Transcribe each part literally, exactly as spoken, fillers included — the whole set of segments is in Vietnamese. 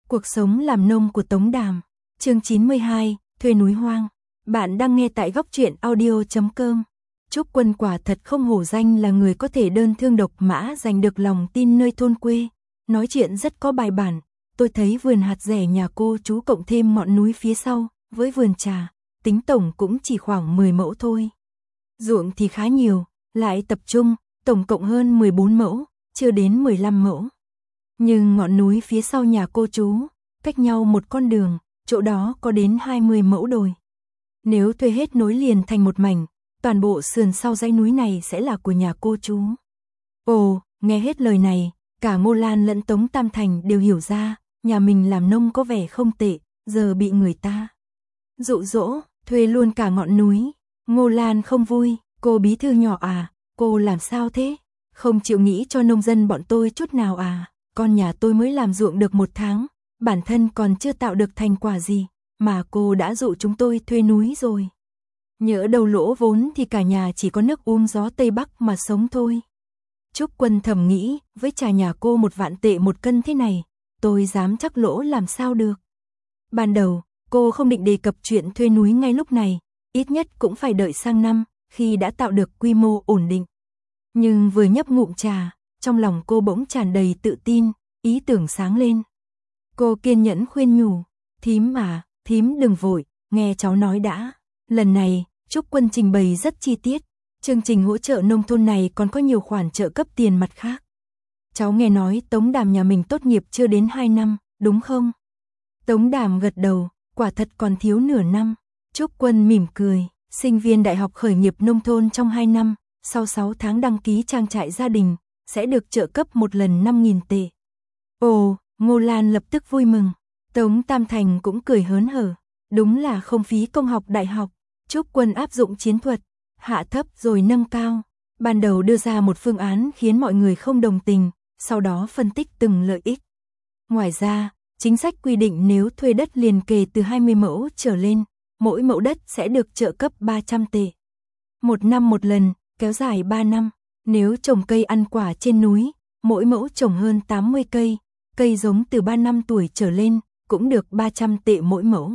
Cuộc sống làm nông của Tống Đàm, chương chín mươi hai, thuê núi hoang. Bạn đang nghe tại góc truyện audio chấm com. Trúc Quân quả thật không hổ danh là người có thể đơn thương độc mã giành được lòng tin nơi thôn quê. Nói chuyện rất có bài bản, tôi thấy vườn hạt rẻ nhà cô chú cộng thêm ngọn núi phía sau, với vườn trà, tính tổng cũng chỉ khoảng mười mẫu thôi. Ruộng thì khá nhiều, lại tập trung, tổng cộng hơn mười bốn mẫu, chưa đến mười lăm mẫu. Nhưng ngọn núi phía sau nhà cô chú, cách nhau một con đường, chỗ đó có đến hai mươi mẫu đồi. Nếu thuê hết nối liền thành một mảnh, toàn bộ sườn sau dãy núi này sẽ là của nhà cô chú. Ồ, nghe hết lời này, cả Ngô Lan lẫn Tống Tam Thành đều hiểu ra, nhà mình làm nông có vẻ không tệ, giờ bị người ta dụ dỗ, thuê luôn cả ngọn núi. Ngô Lan không vui, cô bí thư nhỏ à, cô làm sao thế? Không chịu nghĩ cho nông dân bọn tôi chút nào à? Con nhà tôi mới làm ruộng được một tháng, bản thân còn chưa tạo được thành quả gì, mà cô đã dụ chúng tôi thuê núi rồi. Nhỡ đầu lỗ vốn thì cả nhà chỉ có nước uống gió Tây Bắc mà sống thôi. Trúc Quân thầm nghĩ, với trà nhà cô một vạn tệ một cân thế này, tôi dám chắc lỗ làm sao được. Ban đầu, cô không định đề cập chuyện thuê núi ngay lúc này, ít nhất cũng phải đợi sang năm, khi đã tạo được quy mô ổn định. Nhưng vừa nhấp ngụm trà, trong lòng cô bỗng tràn đầy tự tin, ý tưởng sáng lên. Cô kiên nhẫn khuyên nhủ, thím mà, thím đừng vội, nghe cháu nói đã. Lần này, Trúc Quân trình bày rất chi tiết, chương trình hỗ trợ nông thôn này còn có nhiều khoản trợ cấp tiền mặt khác. Cháu nghe nói Tống Đàm nhà mình tốt nghiệp chưa đến hai năm, đúng không? Tống Đàm gật đầu, quả thật còn thiếu nửa năm. Trúc Quân mỉm cười, sinh viên đại học khởi nghiệp nông thôn trong hai năm, sau sáu tháng đăng ký trang trại gia đình, sẽ được trợ cấp một lần năm nghìn tệ. Ồ, Ngô Lan lập tức vui mừng. Tống Tam Thành cũng cười hớn hở. Đúng là không phí công học đại học. Trúc Quân áp dụng chiến thuật, hạ thấp rồi nâng cao. Ban đầu đưa ra một phương án khiến mọi người không đồng tình, sau đó phân tích từng lợi ích. Ngoài ra, chính sách quy định nếu thuê đất liền kề từ hai mươi mẫu trở lên, mỗi mẫu đất sẽ được trợ cấp ba trăm tệ. Một năm một lần, kéo dài ba năm. Nếu trồng cây ăn quả trên núi, mỗi mẫu trồng hơn tám mươi cây, cây giống từ ba năm tuổi trở lên, cũng được ba trăm tệ mỗi mẫu.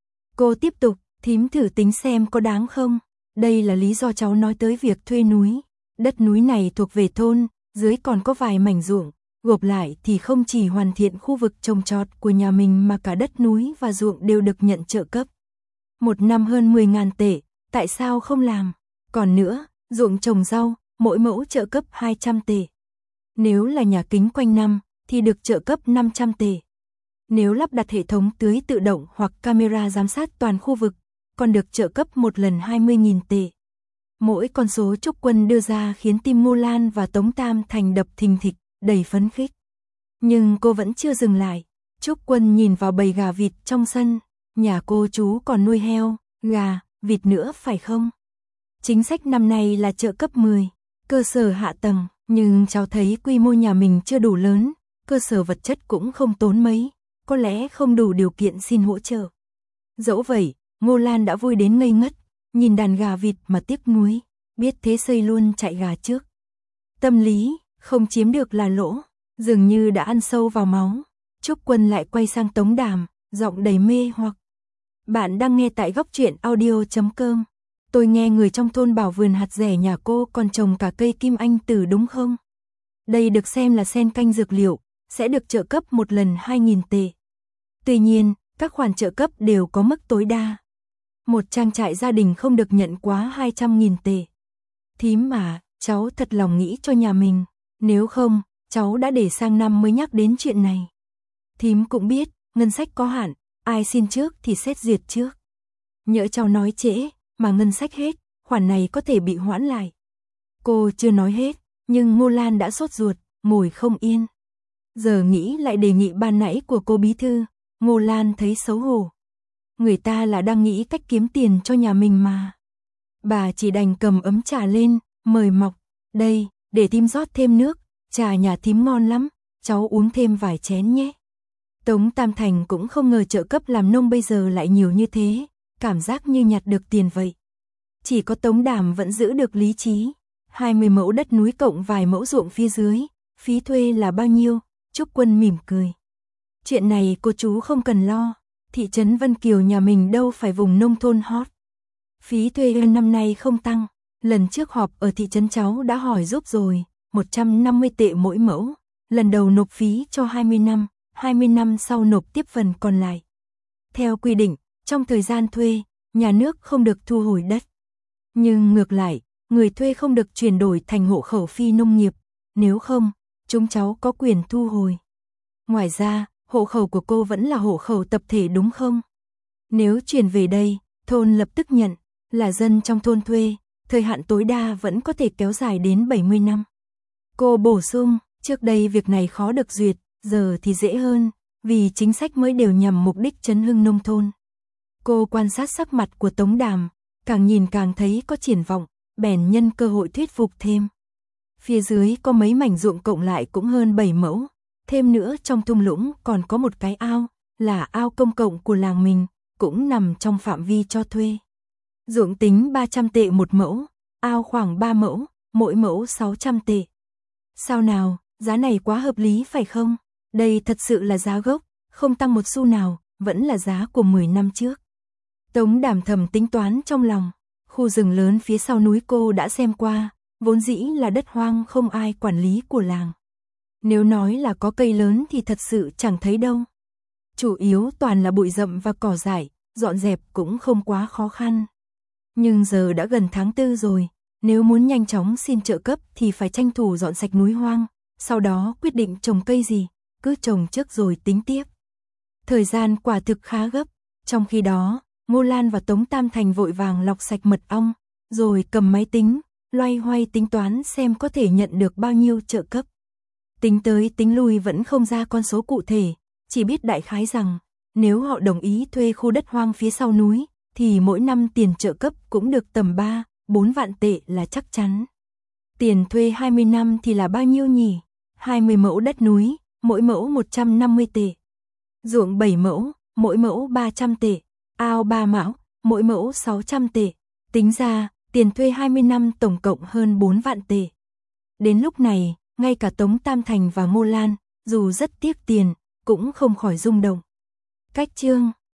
Cô tiếp tục, thím thử tính xem có đáng không? Đây là lý do cháu nói tới việc thuê núi. Đất núi này thuộc về thôn, dưới còn có vài mảnh ruộng, gộp lại thì không chỉ hoàn thiện khu vực trồng trọt của nhà mình mà cả đất núi và ruộng đều được nhận trợ cấp. Một năm hơn mười ngàn tệ, tại sao không làm? Còn nữa, ruộng trồng rau, mỗi mẫu trợ cấp hai trăm tệ. Nếu là nhà kính quanh năm, thì được trợ cấp năm trăm tệ. Nếu lắp đặt hệ thống tưới tự động hoặc camera giám sát toàn khu vực, còn được trợ cấp một lần hai mươi nghìn tệ. Mỗi con số Trúc Quân đưa ra khiến tim Ngô Lan và Tống Tam Thành đập thình thịch, đầy phấn khích. Nhưng cô vẫn chưa dừng lại. Trúc Quân nhìn vào bầy gà vịt trong sân. Nhà cô chú còn nuôi heo, gà, vịt nữa phải không? Chính sách năm nay là trợ cấp mười, cơ sở hạ tầng, nhưng cháu thấy quy mô nhà mình chưa đủ lớn, cơ sở vật chất cũng không tốn mấy, có lẽ không đủ điều kiện xin hỗ trợ. Dẫu vậy, Ngô Lan đã vui đến ngây ngất, nhìn đàn gà vịt mà tiếc nuối, biết thế xây luôn chạy gà trước. Tâm lý, không chiếm được là lỗ, dường như đã ăn sâu vào máu. Trúc Quân lại quay sang Tống Đàm, giọng đầy mê hoặc. Bạn đang nghe tại góc truyện audio chấm com. Tôi nghe người trong thôn bảo vườn hạt rẻ nhà cô còn trồng cả cây kim anh tử đúng không? Đây được xem là sen canh dược liệu, sẽ được trợ cấp một lần hai nghìn tệ. Tuy nhiên, các khoản trợ cấp đều có mức tối đa. Một trang trại gia đình không được nhận quá hai trăm nghìn tệ. Thím mà, cháu thật lòng nghĩ cho nhà mình, nếu không, cháu đã để sang năm mới nhắc đến chuyện này. Thím cũng biết, ngân sách có hạn, ai xin trước thì xét duyệt trước. Nhỡ cháu nói trễ, mà ngân sách hết, khoản này có thể bị hoãn lại. Cô chưa nói hết, nhưng Ngô Lan đã sốt ruột, ngồi không yên. Giờ nghĩ lại đề nghị ban nãy của cô bí thư, Ngô Lan thấy xấu hổ. Người ta là đang nghĩ cách kiếm tiền cho nhà mình mà. Bà chỉ đành cầm ấm trà lên, mời mọc. Đây, để thím rót thêm nước, trà nhà thím ngon lắm, cháu uống thêm vài chén nhé. Tống Tam Thành cũng không ngờ trợ cấp làm nông bây giờ lại nhiều như thế, cảm giác như nhặt được tiền vậy. Chỉ có Tống Đàm vẫn giữ được lý trí. hai mươi mẫu đất núi cộng vài mẫu ruộng phía dưới, phí thuê là bao nhiêu? Trúc Quân mỉm cười. Chuyện này cô chú không cần lo, thị trấn Vân Kiều nhà mình đâu phải vùng nông thôn hot. Phí thuê năm nay không tăng, lần trước họp ở thị trấn cháu đã hỏi giúp rồi, một trăm năm mươi tệ mỗi mẫu, lần đầu nộp phí cho hai mươi năm, hai mươi năm sau nộp tiếp phần còn lại. Theo quy định, trong thời gian thuê, nhà nước không được thu hồi đất. Nhưng ngược lại, người thuê không được chuyển đổi thành hộ khẩu phi nông nghiệp, nếu không, chúng cháu có quyền thu hồi. Ngoài ra, hộ khẩu của cô vẫn là hộ khẩu tập thể đúng không? Nếu chuyển về đây, thôn lập tức nhận, là dân trong thôn thuê, thời hạn tối đa vẫn có thể kéo dài đến bảy mươi năm. Cô bổ sung, trước đây việc này khó được duyệt, giờ thì dễ hơn, vì chính sách mới đều nhằm mục đích chấn hưng nông thôn. Cô quan sát sắc mặt của Tống Đàm, càng nhìn càng thấy có triển vọng, bèn nhân cơ hội thuyết phục thêm. Phía dưới có mấy mảnh ruộng cộng lại cũng hơn bảy mẫu, thêm nữa trong thung lũng còn có một cái ao, là ao công cộng của làng mình, cũng nằm trong phạm vi cho thuê. Ruộng tính ba trăm tệ một mẫu, ao khoảng ba mẫu, mỗi mẫu sáu trăm tệ. Sao nào, giá này quá hợp lý phải không? Đây thật sự là giá gốc, không tăng một xu nào, vẫn là giá của mười năm trước. Tống Đàm thầm tính toán trong lòng, khu rừng lớn phía sau núi cô đã xem qua, vốn dĩ là đất hoang không ai quản lý của làng. Nếu nói là có cây lớn thì thật sự chẳng thấy đâu. Chủ yếu toàn là bụi rậm và cỏ dại, dọn dẹp cũng không quá khó khăn. Nhưng giờ đã gần tháng tư rồi, nếu muốn nhanh chóng xin trợ cấp thì phải tranh thủ dọn sạch núi hoang, sau đó quyết định trồng cây gì, cứ trồng trước rồi tính tiếp. Thời gian quả thực khá gấp, trong khi đó, Ngô Lan và Tống Tam Thành vội vàng lọc sạch mật ong, rồi cầm máy tính, loay hoay tính toán xem có thể nhận được bao nhiêu trợ cấp. Tính tới tính lui vẫn không ra con số cụ thể, chỉ biết đại khái rằng, nếu họ đồng ý thuê khu đất hoang phía sau núi, thì mỗi năm tiền trợ cấp cũng được tầm ba, bốn vạn tệ là chắc chắn. Tiền thuê hai mươi năm thì là bao nhiêu nhỉ? hai mươi mẫu đất núi, mỗi mẫu một trăm năm mươi tệ. Ruộng bảy mẫu, mỗi mẫu ba trăm tệ. Ao ba mẫu, mỗi mẫu sáu trăm tệ. Tính ra, tiền thuê hai mươi năm tổng cộng hơn bốn vạn tệ. Đến lúc này, ngay cả Tống Tam Thành và Ngô Lan, dù rất tiếc tiền, cũng không khỏi rung động. Cách chương